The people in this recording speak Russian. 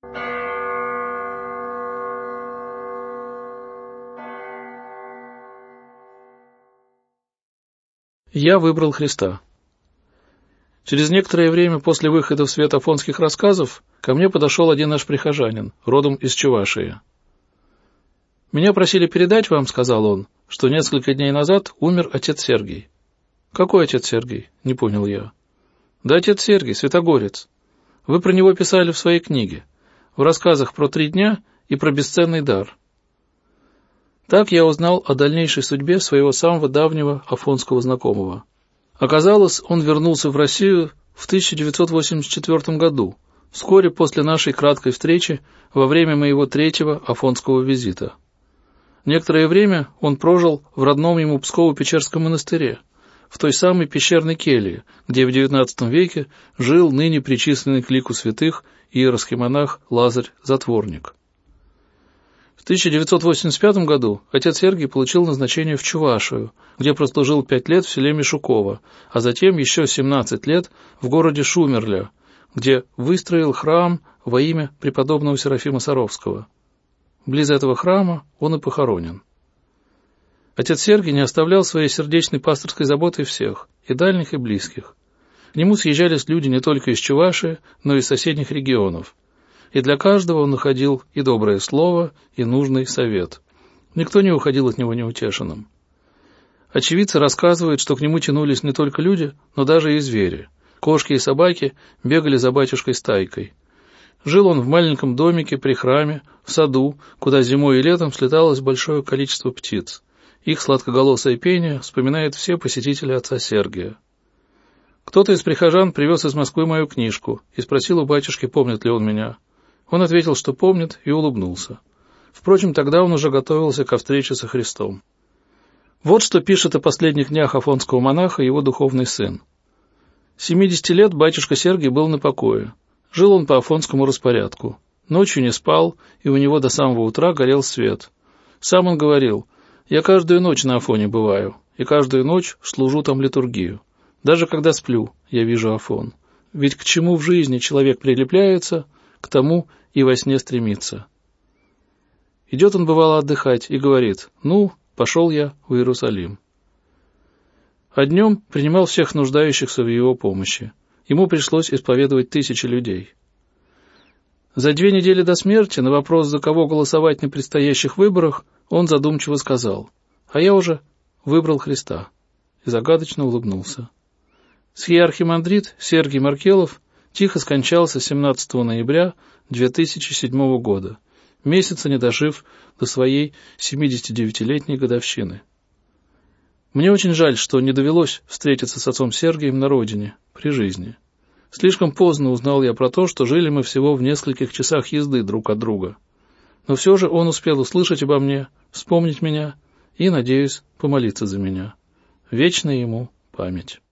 Я выбрал Христа. Через некоторое время после выхода в свет афонских рассказов ко мне подошел один наш прихожанин, родом из Чувашии. «Меня просили передать вам, — сказал он, — что несколько дней назад умер отец Сергий». «Какой отец Сергий?» — не понял я. «Да отец Сергий, святогорец. Вы про него писали в своей книге, в рассказах про 3 дня и про бесценный дар». Так я узнал о дальнейшей судьбе своего самого давнего афонского знакомого. Оказалось, он вернулся в Россию в 1984 году, вскоре после нашей краткой встречи во время моего 3-го афонского визита. Некоторое время он прожил в родном ему Псково-Печерском монастыре, в той самой пещерной келье, где в XIX веке жил ныне причисленный к лику святых иеросхимонах Лазарь-затворник. В 1985 году отец Сергий получил назначение в Чувашию, где прослужил 5 лет в селе Мишуково, а затем еще 17 лет в городе Шумерля, где выстроил храм во имя преподобного Серафима Саровского. Близ этого храма он и похоронен. Отец Сергий не оставлял своей сердечной пасторской заботой всех, и дальних, и близких. К нему съезжались люди не только из Чувашии, но и из соседних регионов. И для каждого он находил и доброе слово, и нужный совет. Никто не уходил от него неутешенным. Очевидцы рассказывают, что к нему тянулись не только люди, но даже и звери. Кошки и собаки бегали за батюшкой стайкой. Жил он в маленьком домике при храме, в саду, куда зимой и летом слеталось большое количество птиц. Их сладкоголосое пение вспоминают все посетители отца Сергия. Кто-то из прихожан привез из Москвы мою книжку и спросил у батюшки, помнит ли он меня. Он ответил, что помнит, и улыбнулся. Впрочем, тогда он уже готовился ко встрече со Христом. Вот что пишет о последних днях афонского монаха его духовный сын. 70 лет батюшка Сергий был на покое. Жил он по афонскому распорядку. Ночью не спал, и у него до самого утра горел свет. Сам он говорил: «Я каждую ночь на Афоне бываю, и каждую ночь служу там литургию. Даже когда сплю, я вижу Афон. Ведь к чему в жизни человек прилепляется, к тому и во сне стремится». Идет он, бывало, отдыхать и говорит: «Ну, пошел я в Иерусалим». А днем принимал всех нуждающихся в его помощи. Ему пришлось исповедовать 1000 людей. За 2 недели до смерти на вопрос, за кого голосовать на предстоящих выборах, он задумчиво сказал: «А я уже выбрал Христа», и загадочно улыбнулся. Схиархимандрит Сергий Маркелов тихо скончался 17 ноября 2007 года, месяца не дожив до своей 79-летней годовщины. Мне очень жаль, что не довелось встретиться с отцом Сергием на родине, при жизни. Слишком поздно узнал я про то, что жили мы всего в нескольких часах езды друг от друга. Но все же он успел услышать обо мне, вспомнить меня и, надеюсь, помолиться за меня. Вечная ему память.